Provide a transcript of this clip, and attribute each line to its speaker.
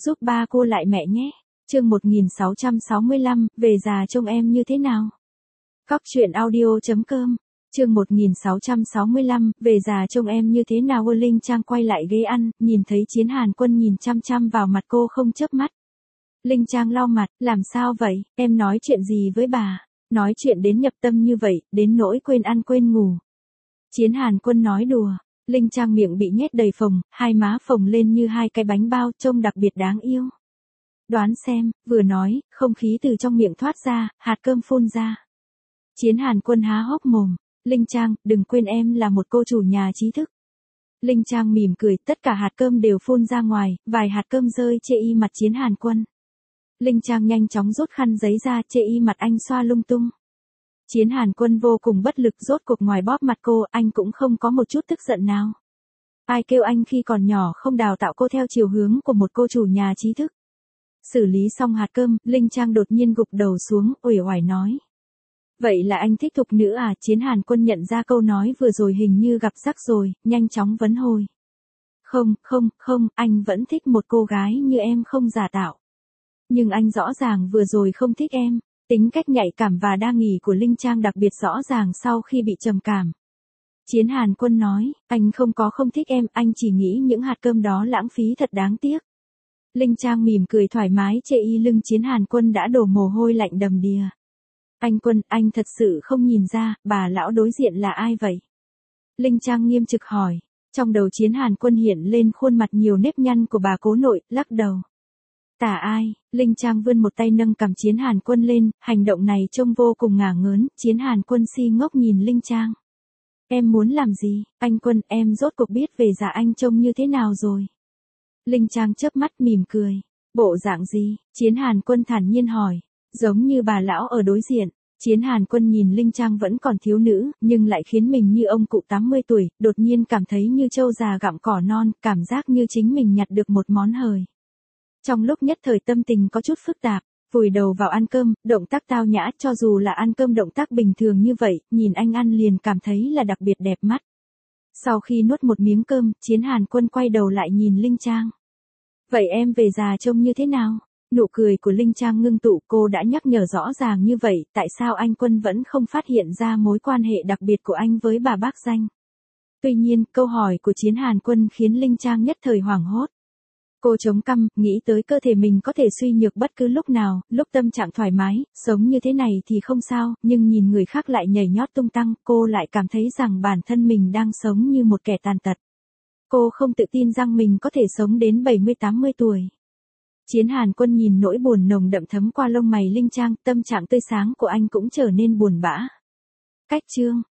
Speaker 1: giúp ba cô lại mẹ nhé. Chương 1665, về già trông em như thế nào? Cóc truyện audio.com. Chương 1665, về già trông em như thế nào? Linh Trang quay lại ghế ăn, nhìn thấy Chiến Hàn Quân nhìn chăm chăm vào mặt cô không chớp mắt. Linh Trang lau mặt, làm sao vậy, em nói chuyện gì với bà? Nói chuyện đến nhập tâm như vậy, đến nỗi quên ăn quên ngủ. Chiến Hàn Quân nói đùa. Linh Trang miệng bị nhét đầy phồng, hai má phồng lên như hai cái bánh bao, trông đặc biệt đáng yêu. Đoán xem, vừa nói, không khí từ trong miệng thoát ra, hạt cơm phun ra. Chiến Hàn Quân há hốc mồm. Linh Trang, đừng quên em là một cô chủ nhà trí thức. Linh Trang mỉm cười, tất cả hạt cơm đều phun ra ngoài, vài hạt cơm rơi chê y mặt Chiến Hàn Quân. Linh Trang nhanh chóng rút khăn giấy ra, chê y mặt anh xoa lung tung. Chiến Hàn Quân vô cùng bất lực, rốt cuộc ngoài bóp mặt cô, anh cũng không có một chút tức giận nào. Ai kêu anh khi còn nhỏ không đào tạo cô theo chiều hướng của một cô chủ nhà trí thức. Xử lý xong hạt cơm, Linh Trang đột nhiên gục đầu xuống, uể oải nói. Vậy là anh thích thục nữ à? Chiến Hàn Quân nhận ra câu nói vừa rồi hình như gặp rắc rồi, nhanh chóng vấn hồi. Không, anh vẫn thích một cô gái như em không giả tạo. Nhưng anh rõ ràng vừa rồi không thích em. Tính cách nhạy cảm và đa nghi của Linh Trang đặc biệt rõ ràng sau khi bị trầm cảm. Chiến Hàn Quân nói, anh không có không thích em, anh chỉ nghĩ những hạt cơm đó lãng phí thật đáng tiếc. Linh Trang mỉm cười thoải mái chê y lưng Chiến Hàn Quân đã đổ mồ hôi lạnh đầm đìa. Anh Quân, anh thật sự không nhìn ra, bà lão đối diện là ai vậy? Linh Trang nghiêm trực hỏi. Trong đầu Chiến Hàn Quân hiện lên khuôn mặt nhiều nếp nhăn của bà cố nội, lắc đầu. Tả ai? Linh Trang vươn một tay nâng cằm Chiến Hàn Quân lên, hành động này trông vô cùng ngả ngớn. Chiến Hàn Quân si ngốc nhìn Linh Trang. Em muốn làm gì? Anh Quân, em rốt cuộc biết về già anh trông như thế nào rồi? Linh Trang chớp mắt mỉm cười. Bộ dạng gì? Chiến Hàn Quân thản nhiên hỏi. Giống như bà lão ở đối diện. Chiến Hàn Quân nhìn Linh Trang vẫn còn thiếu nữ, nhưng lại khiến mình như ông cụ 80 tuổi, đột nhiên cảm thấy như trâu già gặm cỏ non, cảm giác như chính mình nhặt được một món hời. Trong lúc nhất thời tâm tình có chút phức tạp, vùi đầu vào ăn cơm, động tác tao nhã, cho dù là ăn cơm động tác bình thường như vậy, nhìn anh ăn liền cảm thấy là đặc biệt đẹp mắt. Sau khi nuốt một miếng cơm, Chiến Hàn Quân quay đầu lại nhìn Linh Trang. Vậy em về già trông như thế nào? Nụ cười của Linh Trang ngưng tụ, cô đã nhắc nhở rõ ràng như vậy, tại sao anh Quân vẫn không phát hiện ra mối quan hệ đặc biệt của anh với bà bác danh? Tuy nhiên, câu hỏi của Chiến Hàn Quân khiến Linh Trang nhất thời hoảng hốt. Cô chống cằm, nghĩ tới cơ thể mình có thể suy nhược bất cứ lúc nào, lúc tâm trạng thoải mái, sống như thế này thì không sao, nhưng nhìn người khác lại nhảy nhót tung tăng, cô lại cảm thấy rằng bản thân mình đang sống như một kẻ tàn tật. Cô không tự tin rằng mình có thể sống đến 70-80 tuổi. Chiến Hàn Quân nhìn nỗi buồn nồng đậm thấm qua lông mày Linh Trang, tâm trạng tươi sáng của anh cũng trở nên buồn bã. Cách chương